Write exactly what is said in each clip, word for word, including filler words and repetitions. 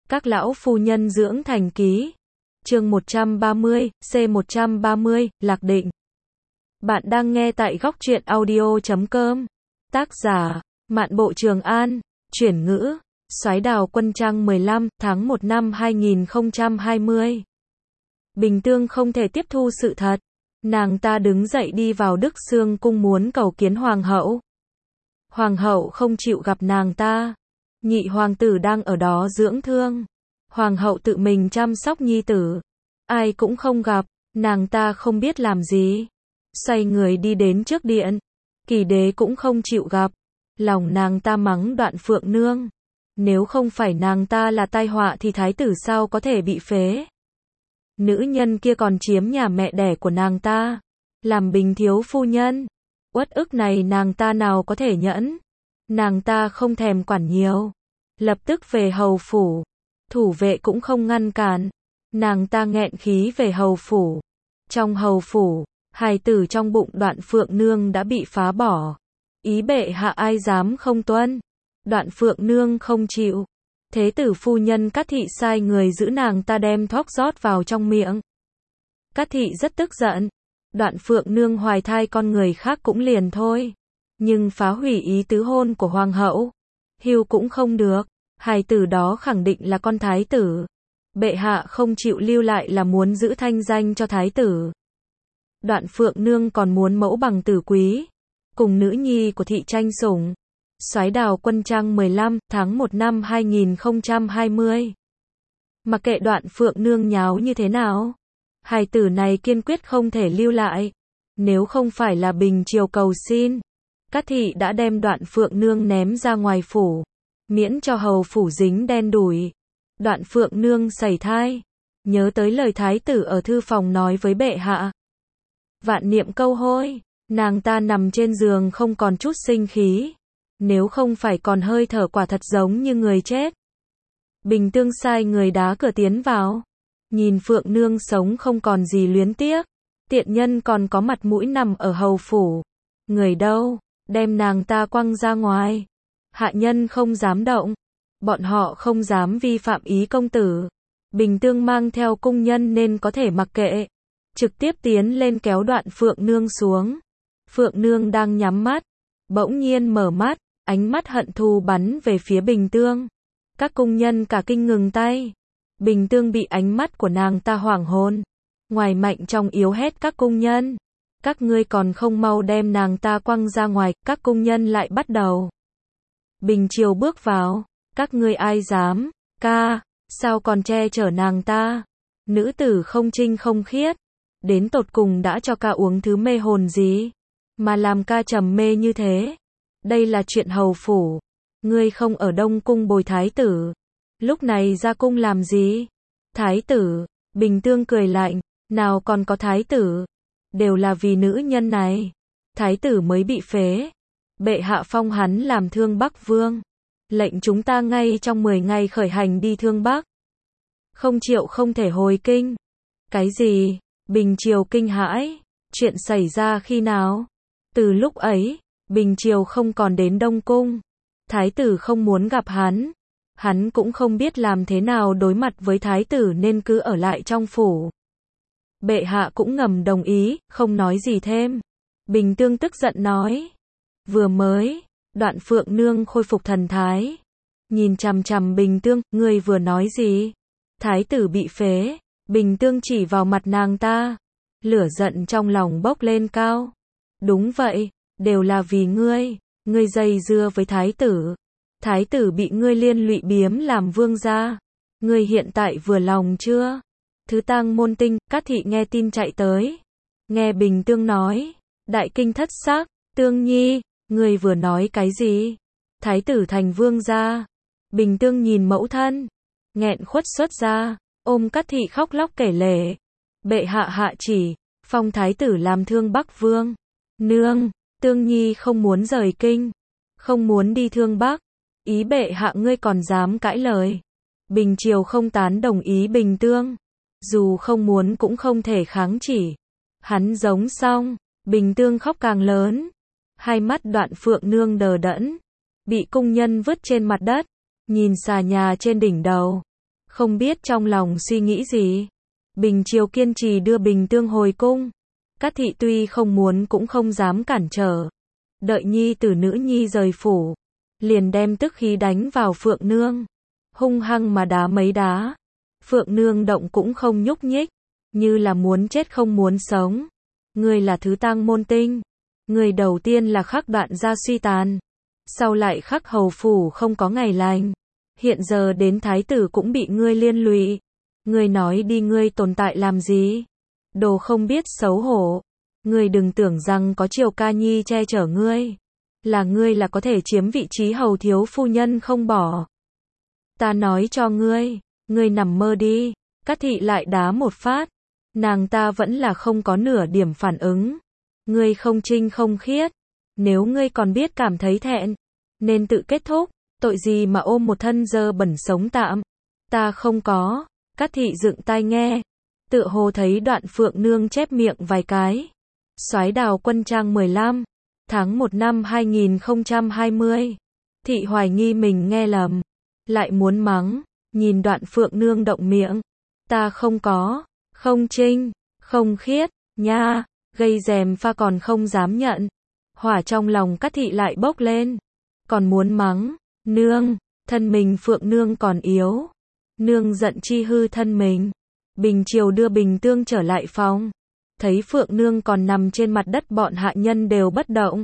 Các lão phu nhân dưỡng thành ký. Chương một trăm ba mươi, C một trăm ba mươi, Lạc Định. Bạn đang nghe tại góc truyện audio chấm com. Tác giả, Mạn Bộ Trường An. Chuyển ngữ, Soái Đào Quân Trang mười lăm, tháng một năm hai nghìn không trăm hai mươi. Bình Tương không thể tiếp thu sự thật. Nàng ta đứng dậy đi vào Đức Xương cung muốn cầu kiến hoàng hậu. Hoàng hậu không chịu gặp nàng ta. Nhị hoàng tử đang ở đó dưỡng thương. Hoàng hậu tự mình chăm sóc nhi tử. Ai cũng không gặp, nàng ta không biết làm gì. Xoay người đi đến trước điện. Kỳ đế cũng không chịu gặp. Lòng nàng ta mắng Đoạn Phượng Nương. Nếu không phải nàng ta là tai họa thì thái tử sao có thể bị phế. Nữ nhân kia còn chiếm nhà mẹ đẻ của nàng ta. Làm Bình thiếu phu nhân. Uất ức này nàng ta nào có thể nhẫn. Nàng ta không thèm quản nhiều. Lập tức về hầu phủ. Thủ vệ cũng không ngăn cản. Nàng ta nghẹn khí về hầu phủ. Trong hầu phủ, hài tử trong bụng Đoạn Phượng Nương đã bị phá bỏ. Ý bệ hạ ai dám không tuân. Đoạn Phượng Nương không chịu. Thế tử phu nhân Cát Thị sai người giữ nàng ta đem thuốc rót vào trong miệng. Cát Thị rất tức giận. Đoạn Phượng Nương hoài thai con người khác cũng liền thôi. Nhưng phá hủy ý tứ hôn của hoàng hậu. Hưu cũng không được. Hài tử đó khẳng định là con thái tử. Bệ hạ không chịu lưu lại là muốn giữ thanh danh cho thái tử. Đoạn Phượng Nương còn muốn mẫu bằng tử quý. Cùng nữ nhi của thị tranh sủng. Soái Đào Quân Trang mười lăm, tháng một năm hai nghìn không trăm hai mươi. Mặc kệ Đoạn Phượng Nương nháo như thế nào. Hài tử này kiên quyết không thể lưu lại. Nếu không phải là Bình triều cầu xin. Cát Thị đã đem Đoạn Phượng Nương ném ra ngoài phủ. Miễn cho hầu phủ dính đen đủi. Đoạn Phượng Nương sẩy thai. Nhớ tới lời thái tử ở thư phòng nói với bệ hạ. Vạn niệm câu hôi. Nàng ta nằm trên giường không còn chút sinh khí. Nếu không phải còn hơi thở quả thật giống như người chết. Bình Tương sai người đá cửa tiến vào. Nhìn Phượng Nương sống không còn gì luyến tiếc. Tiện nhân còn có mặt mũi nằm ở hầu phủ. Người đâu, đem nàng ta quăng ra ngoài. Hạ nhân không dám động. Bọn họ không dám vi phạm ý công tử. Bình Tương mang theo cung nhân nên có thể mặc kệ. Trực tiếp tiến lên kéo Đoạn Phượng Nương xuống. Phượng Nương đang nhắm mắt. Bỗng nhiên mở mắt. Ánh mắt hận thù bắn về phía Bình Tương. Các cung nhân cả kinh ngừng tay. Bình Tương bị ánh mắt của nàng ta hoảng hồn. Ngoài mạnh trong yếu hết các cung nhân. Các ngươi còn không mau đem nàng ta quăng ra ngoài. Các cung nhân lại bắt đầu. Bình triều bước vào. Các ngươi ai dám? Ca, sao còn che chở nàng ta? Nữ tử không trinh không khiết. Đến tột cùng đã cho ca uống thứ mê hồn gì? Mà làm ca trầm mê như thế? Đây là chuyện hầu phủ. Ngươi không ở Đông cung bồi thái tử. Lúc này ra cung làm gì? Thái tử. Bình Tương cười lạnh. Nào còn có thái tử. Đều là vì nữ nhân này. Thái tử mới bị phế. Bệ hạ phong hắn làm Thương Bắc vương. Lệnh chúng ta ngay trong mười ngày khởi hành đi Thương Bắc. Không chịu không thể hồi kinh. Cái gì? Bình triều kinh hãi. Chuyện xảy ra khi nào? Từ lúc ấy, Bình triều không còn đến Đông cung. Thái tử không muốn gặp hắn. Hắn cũng không biết làm thế nào đối mặt với thái tử nên cứ ở lại trong phủ. Bệ hạ cũng ngầm đồng ý, không nói gì thêm. Bình Tương tức giận nói. Vừa mới, Đoạn Phượng Nương khôi phục thần thái. Nhìn chằm chằm Bình Tương, ngươi vừa nói gì? Thái tử bị phế. Bình Tương chỉ vào mặt nàng ta. Lửa giận trong lòng bốc lên cao. Đúng vậy, đều là vì ngươi. Ngươi dây dưa với thái tử. Thái tử bị ngươi liên lụy biếm làm vương gia. Ngươi hiện tại vừa lòng chưa? Thứ tang môn tinh, Cát Thị nghe tin chạy tới. Nghe Bình Tương nói. Đại kinh thất sắc. Tương nhi, ngươi vừa nói cái gì? Thái tử thành vương gia. Bình Tương nhìn mẫu thân. Nghẹn khuất xuất ra. Ôm Cát Thị khóc lóc kể lể. Bệ hạ hạ chỉ. Phong thái tử làm Thương Bắc vương. Nương, Tương nhi không muốn rời kinh. Không muốn đi Thương Bắc. Ý bệ hạ ngươi còn dám cãi lời. Bình triều không tán đồng ý Bình Tương. Dù không muốn cũng không thể kháng chỉ. Hắn giống xong. Bình Tương khóc càng lớn. Hai mắt Đoạn Phượng Nương đờ đẫn. Bị cung nhân vứt trên mặt đất. Nhìn xà nhà trên đỉnh đầu. Không biết trong lòng suy nghĩ gì. Bình Chiêu kiên trì đưa Bình Tương hồi cung. Cát thị tuy không muốn cũng không dám cản trở. Đợi nhi tử nữ nhi rời phủ, liền đem tức khí đánh vào Phượng Nương. Hung hăng mà đá mấy đá. Phượng Nương động cũng không nhúc nhích, như là muốn chết không muốn sống. Ngươi là thứ tang môn tinh. Người đầu tiên là khắc Đoạn gia suy tàn, sau lại khắc hầu phủ không có ngày lành. Hiện giờ đến thái tử cũng bị ngươi liên lụy. Ngươi nói đi, ngươi tồn tại làm gì? Đồ không biết xấu hổ. Ngươi đừng tưởng rằng có Triều Ca Nhi che chở ngươi, là ngươi là có thể chiếm vị trí hầu thiếu phu nhân không bỏ. Ta nói cho ngươi, ngươi nằm mơ đi. Cát thị lại đá một phát. Nàng ta vẫn là không có nửa điểm phản ứng. Ngươi không trinh không khiết. Nếu ngươi còn biết cảm thấy thẹn, nên tự kết thúc. Tội gì mà ôm một thân dơ bẩn sống tạm. Ta không có. Cát thị dựng tai nghe, tựa hồ thấy Đoạn Phượng Nương chép miệng vài cái. Soái Đào Quân trang mười lăm, tháng một năm hai nghìn không trăm hai mươi. Thị hoài nghi mình nghe lầm, lại muốn mắng, nhìn Đoạn Phượng Nương động miệng. Ta không có, không trinh, không khiết, nha, gây rèm pha còn không dám nhận. Hỏa trong lòng Cát thị lại bốc lên, còn muốn mắng, nương, thân mình Phượng Nương còn yếu. Nương giận chi hư thân mình. Bình Chiêu đưa Bình Tương trở lại phòng, thấy Phượng Nương còn nằm trên mặt đất, bọn hạ nhân đều bất động.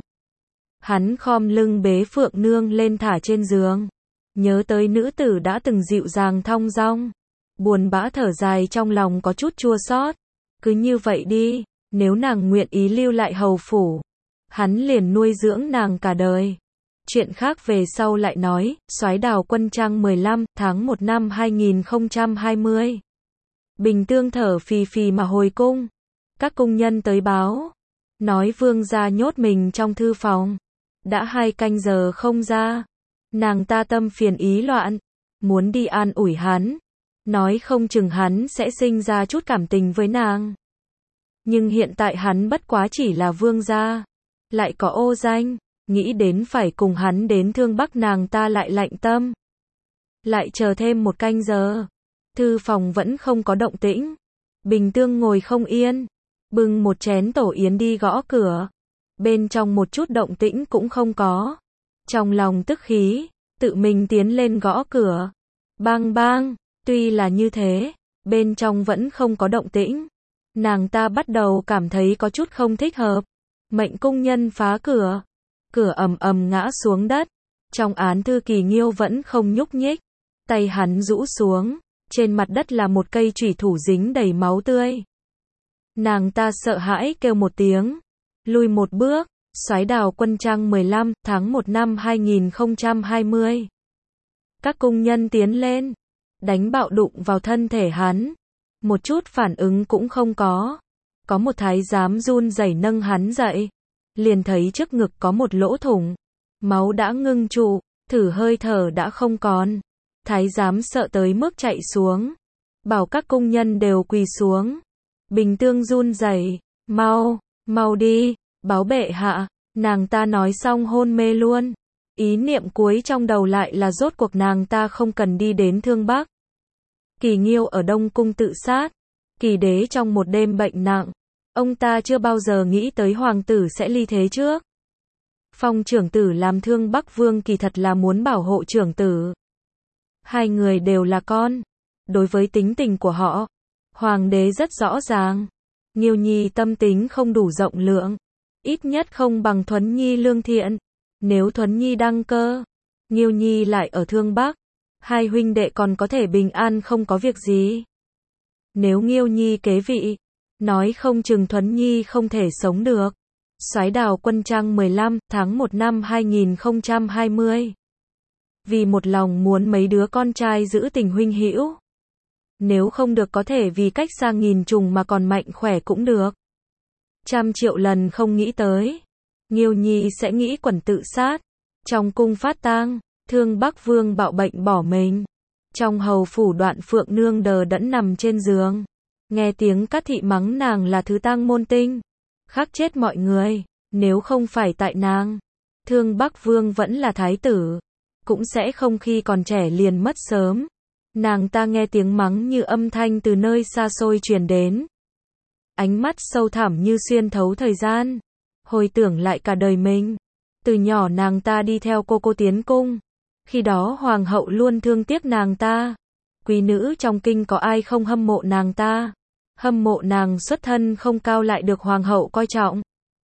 Hắn khom lưng bế Phượng Nương lên thả trên giường, nhớ tới nữ tử đã từng dịu dàng thong dong, buồn bã thở dài trong lòng có chút chua xót. Cứ như vậy đi, nếu nàng nguyện ý lưu lại hầu phủ, hắn liền nuôi dưỡng nàng cả đời. Chuyện khác về sau lại nói. Soái Đào Quân trang mười lăm, tháng một năm hai nghìn không trăm hai mươi. Bình Tương thở phì phì mà hồi cung. Các cung nhân tới báo, nói vương gia nhốt mình trong thư phòng, đã hai canh giờ không ra. Nàng ta tâm phiền ý loạn, muốn đi an ủi hắn, nói không chừng hắn sẽ sinh ra chút cảm tình với nàng. Nhưng hiện tại hắn bất quá chỉ là vương gia, lại có ô danh. Nghĩ đến phải cùng hắn đến Thương Bắc, nàng ta lại lạnh tâm. Lại chờ thêm một canh giờ, thư phòng vẫn không có động tĩnh. Bình Tương ngồi không yên, bưng một chén tổ yến đi gõ cửa. Bên trong một chút động tĩnh cũng không có. Trong lòng tức khí, tự mình tiến lên gõ cửa. Bang bang, tuy là như thế, bên trong vẫn không có động tĩnh. Nàng ta bắt đầu cảm thấy có chút không thích hợp. Mệnh cung nhân phá cửa. Cửa ầm ầm ngã xuống đất. Trong án thư Kỳ Nghiêu vẫn không nhúc nhích. Tay hắn rũ xuống. Trên mặt đất là một cây chủy thủ dính đầy máu tươi. Nàng ta sợ hãi kêu một tiếng, lùi một bước. Soái Đào Quân trang mười lăm, tháng một năm hai nghìn không trăm hai mươi. Các cung nhân tiến lên, đánh bạo đụng vào thân thể hắn. Một chút phản ứng cũng không có. Có một thái giám run rẩy nâng hắn dậy. Liền thấy trước ngực có một lỗ thủng. Máu đã ngưng trụ, thử hơi thở đã không còn. Thái giám sợ tới mức chạy xuống, bảo các cung nhân đều quỳ xuống. Bình Tương run rẩy, mau, mau đi, báo bệ hạ. Nàng ta nói xong hôn mê luôn. Ý niệm cuối trong đầu lại là rốt cuộc nàng ta không cần đi đến Thương Bắc. Kỳ Nghiêu ở Đông Cung tự sát. Kỳ đế trong một đêm bệnh nặng. Ông ta chưa bao giờ nghĩ tới hoàng tử sẽ ly thế trước. Phong trưởng tử làm Thương Bắc vương kỳ thật là muốn bảo hộ trưởng tử. Hai người đều là con. Đối với tính tình của họ, hoàng đế rất rõ ràng. Nghiêu Nhi tâm tính không đủ rộng lượng, ít nhất không bằng Thuấn Nhi lương thiện. Nếu Thuấn Nhi đăng cơ, Nghiêu Nhi lại ở Thương Bắc, hai huynh đệ còn có thể bình an không có việc gì. Nếu Nghiêu Nhi kế vị, nói không chừng Thuấn Nhi không thể sống được. Soái Đào Quân trang mười lăm, tháng một năm hai nghìn không trăm hai mươi. Vì một lòng muốn mấy đứa con trai giữ tình huynh hữu. Nếu không được có thể vì cách xa nghìn trùng mà còn mạnh khỏe cũng được. Trăm triệu lần không nghĩ tới. Nghiêu Nhi sẽ nghĩ quẩn tự sát. Trong cung phát tang, Thương Bắc vương bạo bệnh bỏ mình. Trong hầu phủ Đoạn Phượng Nương đờ đẫn nằm trên giường. Nghe tiếng Cát thị mắng nàng là thứ tang môn tinh. Khắc chết mọi người. Nếu không phải tại nàng, Thương Bắc vương vẫn là thái tử. Cũng sẽ không khi còn trẻ liền mất sớm. Nàng ta nghe tiếng mắng như âm thanh từ nơi xa xôi truyền đến. Ánh mắt sâu thẳm như xuyên thấu thời gian. Hồi tưởng lại cả đời mình. Từ nhỏ nàng ta đi theo cô cô tiến cung. Khi đó hoàng hậu luôn thương tiếc nàng ta. Quý nữ trong kinh có ai không hâm mộ nàng ta. Hâm mộ nàng xuất thân không cao lại được hoàng hậu coi trọng.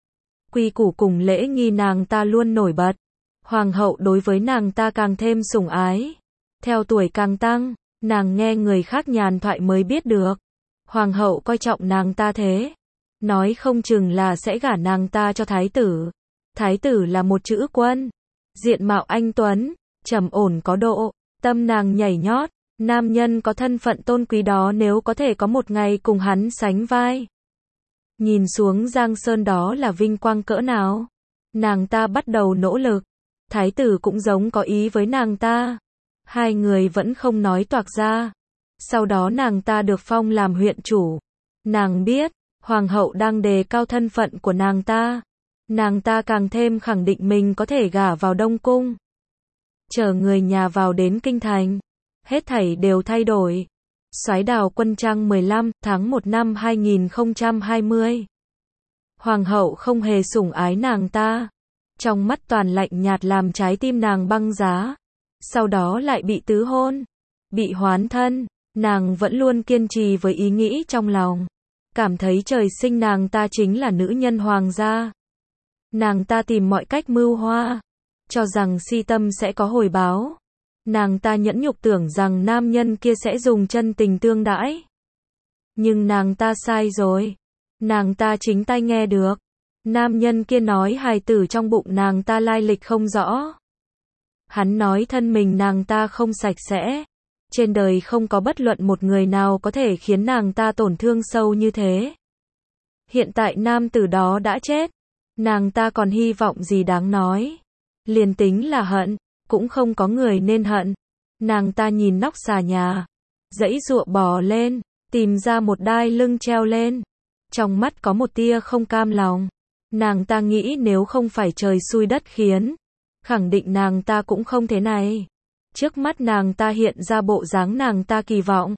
Quy củ cùng lễ nghi nàng ta luôn nổi bật. Hoàng hậu đối với nàng ta càng thêm sủng ái. Theo tuổi càng tăng, nàng nghe người khác nhàn thoại mới biết được. Hoàng hậu coi trọng nàng ta thế. Nói không chừng là sẽ gả nàng ta cho thái tử. Thái tử là một chữ quân. Diện mạo anh tuấn, trầm ổn có độ, tâm nàng nhảy nhót. Nam nhân có thân phận tôn quý đó nếu có thể có một ngày cùng hắn sánh vai. Nhìn xuống giang sơn đó là vinh quang cỡ nào. Nàng ta bắt đầu nỗ lực. Thái tử cũng giống có ý với nàng ta. Hai người vẫn không nói toạc ra. Sau đó nàng ta được phong làm huyện chủ. Nàng biết, hoàng hậu đang đề cao thân phận của nàng ta. Nàng ta càng thêm khẳng định mình có thể gả vào Đông Cung. Chờ người nhà vào đến kinh thành. Hết thảy đều thay đổi. Soái Đào Quân Trang mười lăm tháng một năm hai nghìn không trăm hai mươi. Hoàng hậu không hề sủng ái nàng ta. Trong mắt toàn lạnh nhạt làm trái tim nàng băng giá. Sau đó lại bị tứ hôn. Bị hoán thân. Nàng vẫn luôn kiên trì với ý nghĩ trong lòng. Cảm thấy trời sinh nàng ta chính là nữ nhân hoàng gia. Nàng ta tìm mọi cách mưu hoa. Cho rằng si tâm sẽ có hồi báo. Nàng ta nhẫn nhục tưởng rằng nam nhân kia sẽ dùng chân tình tương đãi. Nhưng nàng ta sai rồi. Nàng ta chính tai nghe được. Nam nhân kia nói hài tử trong bụng nàng ta lai lịch không rõ. Hắn nói thân mình nàng ta không sạch sẽ. Trên đời không có bất luận một người nào có thể khiến nàng ta tổn thương sâu như thế. Hiện tại nam tử đó đã chết. Nàng ta còn hy vọng gì đáng nói. Liền tính là hận, cũng không có người nên hận. Nàng ta nhìn nóc xà nhà. Giãy giụa bò lên, tìm ra một đai lưng treo lên. Trong mắt có một tia không cam lòng. Nàng ta nghĩ nếu không phải trời xui đất khiến. Khẳng định nàng ta cũng không thế này. Trước mắt nàng ta hiện ra bộ dáng nàng ta kỳ vọng.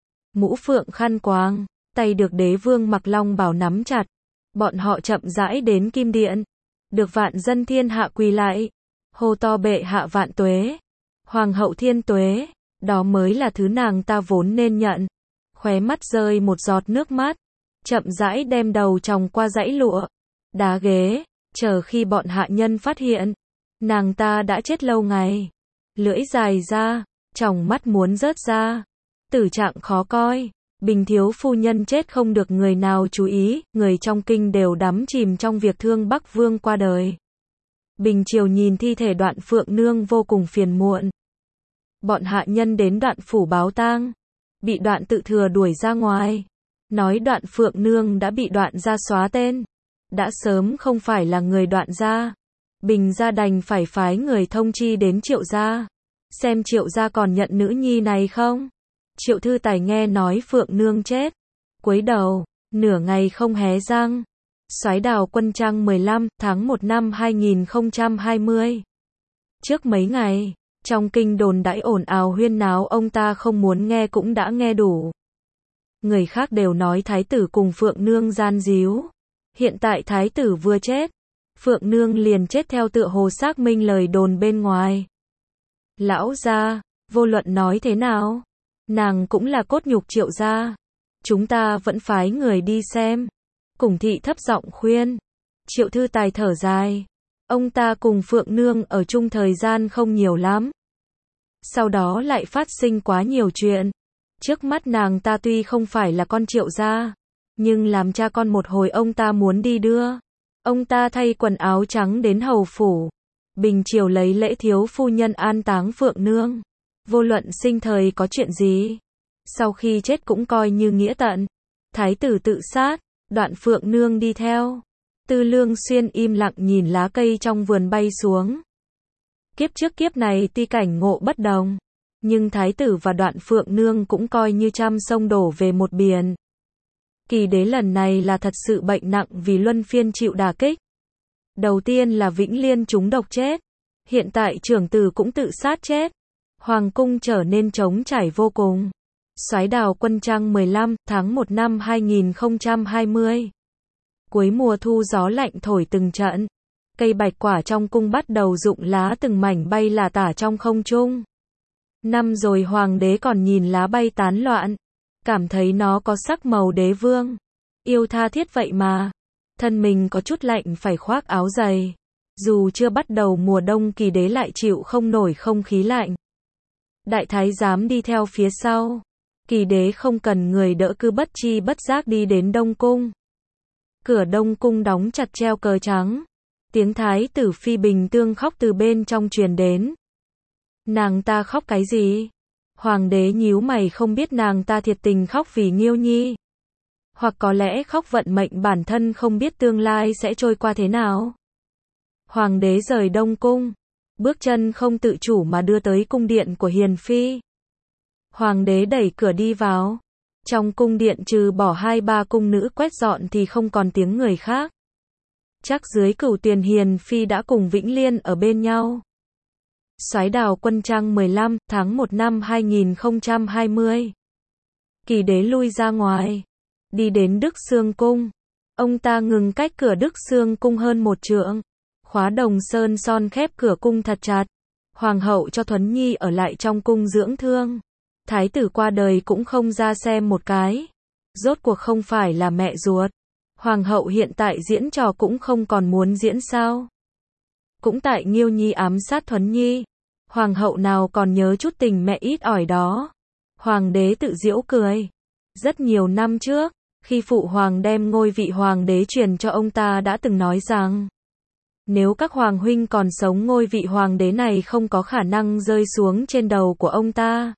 Mũ phượng khăn quàng, tay được đế vương mặc long bào nắm chặt. Bọn họ chậm rãi đến kim điện. Được vạn dân thiên hạ quỳ lại. Hô to bệ hạ vạn tuế. Hoàng hậu thiên tuế. Đó mới là thứ nàng ta vốn nên nhận. Khóe mắt rơi một giọt nước mắt. Chậm rãi đem đầu tròng qua dãy lụa. Đá ghế. Chờ khi bọn hạ nhân phát hiện. Nàng ta đã chết lâu ngày. Lưỡi dài ra. Tròng mắt muốn rớt ra. Tử trạng khó coi. Bình thiếu phu nhân chết không được người nào chú ý. Người trong kinh đều đắm chìm trong việc thương Bắc Vương qua đời. Bình triều nhìn thi thể Đoạn Phượng Nương vô cùng phiền muộn. Bọn hạ nhân đến Đoạn phủ báo tang. Bị Đoạn tự thừa đuổi ra ngoài. Nói Đoạn Phượng Nương đã bị Đoạn gia xóa tên. Đã sớm không phải là người Đoạn gia. Bình gia đành phải phái người thông chi đến Triệu gia. Xem Triệu gia còn nhận nữ nhi này không? Triệu Thư Tài nghe nói Phượng Nương chết. Cúi đầu, nửa ngày không hé răng. Soái Đào Quân Trang mười lăm tháng một năm hai nghìn không trăm hai mươi. Trước mấy ngày, trong kinh đồn đãi ồn ào huyên náo ông ta không muốn nghe cũng đã nghe đủ. Người khác đều nói thái tử cùng Phượng Nương gian díu. Hiện tại thái tử vừa chết. Phượng Nương liền chết theo tựa hồ xác minh lời đồn bên ngoài. Lão gia, vô luận nói thế nào, nàng cũng là cốt nhục Triệu gia. Chúng ta vẫn phái người đi xem. Cùng thị thấp giọng khuyên. Triệu Thư Tài thở dài. Ông ta cùng Phượng Nương ở chung thời gian không nhiều lắm. Sau đó lại phát sinh quá nhiều chuyện. Trước mắt nàng ta tuy không phải là con Triệu gia, nhưng làm cha con một hồi ông ta muốn đi đưa. Ông ta thay quần áo trắng đến hầu phủ. Bình triều lấy lễ thiếu phu nhân an táng Phượng Nương. Vô luận sinh thời có chuyện gì, sau khi chết cũng coi như nghĩa tận. Thái tử tự sát, Đoạn Phượng Nương đi theo. Tư Lương Xuyên im lặng nhìn lá cây trong vườn bay xuống. Kiếp trước kiếp này tuy cảnh ngộ bất đồng, nhưng Thái tử và Đoạn Phượng Nương cũng coi như trăm sông đổ về một biển. Kỳ đế lần này là thật sự bệnh nặng vì luân phiên chịu đả kích. Đầu tiên là Vĩnh Liên trúng độc chết. Hiện tại trưởng tử cũng tự sát chết. Hoàng cung trở nên trống trải vô cùng. Soái Đào Quân Trang mười lăm tháng một năm hai nghìn không trăm hai mươi. Cuối mùa thu gió lạnh thổi từng trận. Cây bạch quả trong cung bắt đầu rụng lá từng mảnh bay lả tả trong không trung. Năm rồi hoàng đế còn nhìn lá bay tán loạn, cảm thấy nó có sắc màu đế vương. Yêu tha thiết vậy mà. Thân mình có chút lạnh phải khoác áo dày. Dù chưa bắt đầu mùa đông Kỳ đế lại chịu không nổi không khí lạnh. Đại thái giám đi theo phía sau. Kỳ đế không cần người đỡ cứ bất chi bất giác đi đến Đông Cung. Cửa Đông Cung đóng chặt treo cờ trắng. Tiếng thái tử Phi Bình Tương khóc từ bên trong truyền đến. Nàng ta khóc cái gì? Hoàng đế nhíu mày không biết nàng ta thiệt tình khóc vì Nghiêu Nhi. Hoặc có lẽ khóc vận mệnh bản thân không biết tương lai sẽ trôi qua thế nào. Hoàng đế rời Đông Cung. Bước chân không tự chủ mà đưa tới cung điện của Hiền Phi. Hoàng đế đẩy cửa đi vào. Trong cung điện trừ bỏ hai ba cung nữ quét dọn thì không còn tiếng người khác. Chắc dưới Cửu Tuyền Hiền Phi đã cùng Vĩnh Liên ở bên nhau. Soái Đào Quân Trang mười lăm tháng một năm hai nghìn không trăm hai mươi. Kỳ đế lui ra ngoài. Đi đến Đức Xương Cung. Ông ta ngừng cách cửa Đức Xương Cung hơn một trượng. Khóa đồng sơn son khép cửa cung thật chặt. Hoàng hậu cho Thuấn Nhi ở lại trong cung dưỡng thương. Thái tử qua đời cũng không ra xem một cái. Rốt cuộc không phải là mẹ ruột. Hoàng hậu hiện tại diễn trò cũng không còn muốn diễn sao. Cũng tại Nghiêu Nhi ám sát Thuấn Nhi. Hoàng hậu nào còn nhớ chút tình mẹ ít ỏi đó. Hoàng đế tự giễu cười. Rất nhiều năm trước, khi phụ hoàng đem ngôi vị hoàng đế truyền cho ông ta đã từng nói rằng, nếu các hoàng huynh còn sống ngôi vị hoàng đế này không có khả năng rơi xuống trên đầu của ông ta.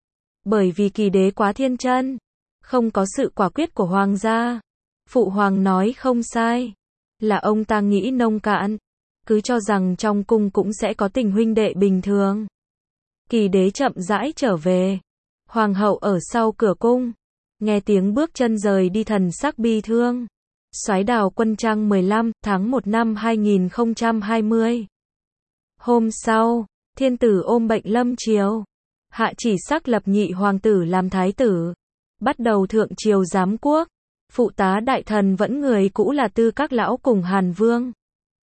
Bởi vì Kỳ đế quá thiên chân, không có sự quả quyết của hoàng gia. Phụ hoàng nói không sai, là ông ta nghĩ nông cạn, cứ cho rằng trong cung cũng sẽ có tình huynh đệ bình thường. Kỳ đế chậm rãi trở về. Hoàng hậu ở sau cửa cung, nghe tiếng bước chân rời đi thần sắc bi thương. Soái Đào Quân Trang mười lăm tháng một năm hai nghìn không trăm hai mươi. Hôm sau, thiên tử ôm bệnh lâm triều. Hạ chỉ sắc lập nhị hoàng tử làm thái tử. Bắt đầu thượng triều giám quốc. Phụ tá đại thần vẫn người cũ là Tư Các Lão cùng Hàn Vương.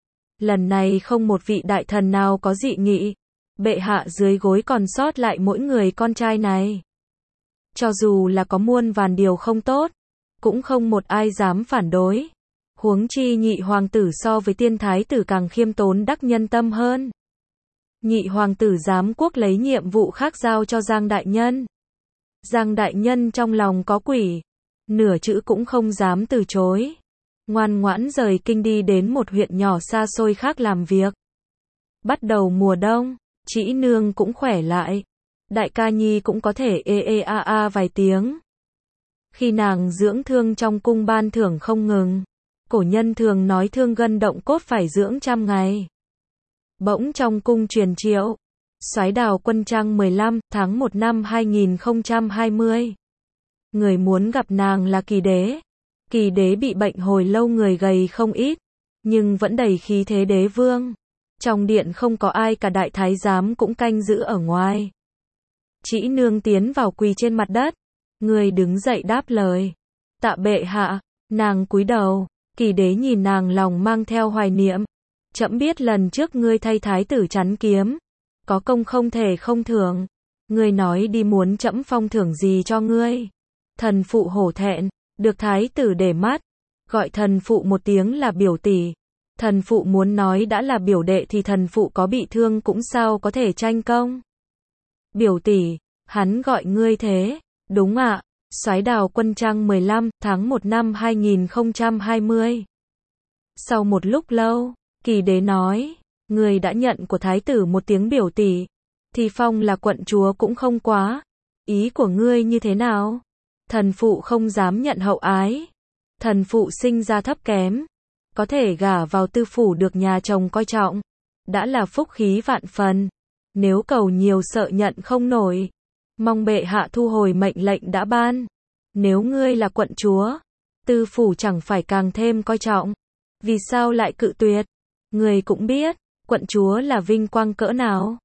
Lần này không một vị đại thần nào có dị nghị. Bệ hạ dưới gối còn sót lại mỗi người con trai này. Cho dù là có muôn vàn điều không tốt, cũng không một ai dám phản đối. Huống chi nhị hoàng tử so với tiên thái tử càng khiêm tốn đắc nhân tâm hơn. Nhị hoàng tử giám quốc lấy nhiệm vụ khác giao cho Giang đại nhân. Giang đại nhân trong lòng có quỷ, nửa chữ cũng không dám từ chối. Ngoan ngoãn rời kinh đi đến một huyện nhỏ xa xôi khác làm việc. Bắt đầu mùa đông, Trĩ nương cũng khỏe lại. Đại ca nhi cũng có thể ê ê a a vài tiếng. Khi nàng dưỡng thương trong cung ban thưởng không ngừng. Cổ nhân thường nói thương gân động cốt phải dưỡng trăm ngày. Bỗng trong cung truyền triệu. Soái Đào Quân Trang mười lăm tháng một năm hai nghìn không trăm hai mươi. Người muốn gặp nàng là Kỳ đế. Kỳ đế bị bệnh hồi lâu, người gầy không ít, nhưng vẫn đầy khí thế đế vương. Trong điện không có ai cả, đại thái giám cũng canh giữ ở ngoài. Trĩ nương tiến vào quỳ trên mặt đất. Người đứng dậy đáp lời. Tạ bệ hạ. Nàng cúi đầu. Kỳ đế nhìn nàng lòng mang theo hoài niệm. Trẫm biết lần trước ngươi thay thái tử chắn kiếm, có công không thể không thưởng. Ngươi nói đi muốn trẫm phong thưởng gì cho ngươi. Thần phụ hổ thẹn, được thái tử để mắt, gọi thần phụ một tiếng là biểu tỷ. Thần phụ muốn nói đã là biểu đệ thì thần phụ có bị thương cũng sao có thể tranh công. Biểu tỷ, hắn gọi ngươi thế, đúng ạ. Soái Đào Quân Trang mười lăm tháng một năm hai nghìn không trăm hai mươi. Sau một lúc lâu, Kỳ đế nói, ngươi đã nhận của thái tử một tiếng biểu tỷ, thì phong là quận chúa cũng không quá. Ý của ngươi như thế nào? Thần phụ không dám nhận hậu ái. Thần phụ sinh ra thấp kém, có thể gả vào tư phủ được nhà chồng coi trọng, đã là phúc khí vạn phần. Nếu cầu nhiều sợ nhận không nổi. Mong bệ hạ thu hồi mệnh lệnh đã ban. Nếu ngươi là quận chúa, tư phủ chẳng phải càng thêm coi trọng. Vì sao lại cự tuyệt? Ngươi cũng biết, quận chúa là vinh quang cỡ nào.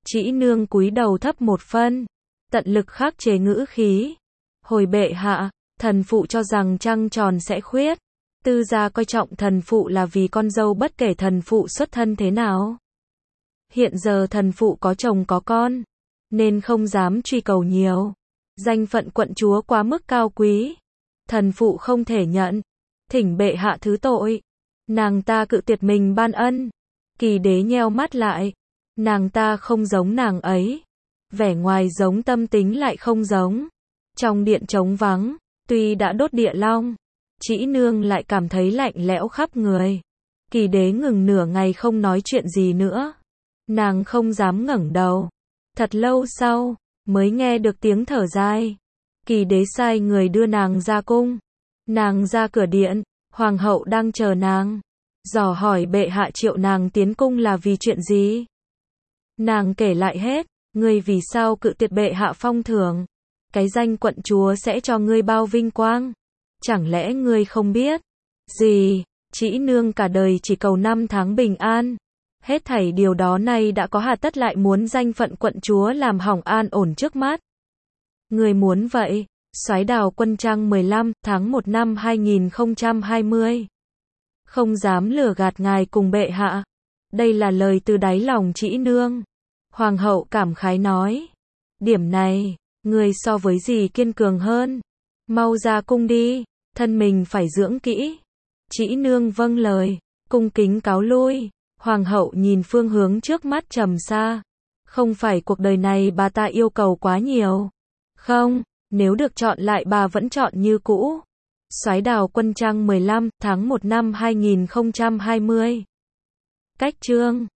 Trĩ nương cúi đầu thấp một phân, tận lực khắc chế ngữ khí. Hồi bệ hạ, thần phụ cho rằng trăng tròn sẽ khuyết. Tư gia coi trọng thần phụ là vì con dâu bất kể thần phụ xuất thân thế nào. Hiện giờ thần phụ có chồng có con, nên không dám truy cầu nhiều. Danh phận quận chúa quá mức cao quý, thần phụ không thể nhận. Thỉnh bệ hạ thứ tội. Nàng ta cự tuyệt mình ban ân. Kỳ đế nheo mắt lại. Nàng ta không giống nàng ấy. Vẻ ngoài giống tâm tính lại không giống. Trong điện trống vắng, tuy đã đốt địa long, Trĩ nương lại cảm thấy lạnh lẽo khắp người. Kỳ đế ngừng nửa ngày không nói chuyện gì nữa. Nàng không dám ngẩng đầu. Thật lâu sau, mới nghe được tiếng thở dài. Kỳ đế sai người đưa nàng ra cung. Nàng ra cửa điện, hoàng hậu đang chờ nàng. Dò hỏi bệ hạ triệu nàng tiến cung là vì chuyện gì. Nàng kể lại hết, ngươi vì sao cự tuyệt bệ hạ phong thưởng. Cái danh quận chúa sẽ cho ngươi bao vinh quang. Chẳng lẽ ngươi không biết? Gì? Trĩ nương cả đời chỉ cầu năm tháng bình an. Hết thảy điều đó nay đã có hà tất lại muốn danh phận quận chúa làm hỏng an ổn trước mắt. Ngươi muốn vậy? Soái Đào Quân Trang mười lăm tháng một năm hai nghìn không trăm hai mươi. Không dám lừa gạt ngài cùng bệ hạ. Đây là lời từ đáy lòng Trĩ nương. Hoàng hậu cảm khái nói. Điểm này, ngươi so với gì kiên cường hơn. Mau ra cung đi, thân mình phải dưỡng kỹ. Trĩ nương vâng lời, cung kính cáo lui. Hoàng hậu nhìn phương hướng trước mắt trầm xa. Không phải cuộc đời này bà ta yêu cầu quá nhiều. Không, nếu được chọn lại bà vẫn chọn như cũ. Soái Đào Quân Trang mười lăm tháng một năm hai nghìn không trăm hai mươi. Cách chương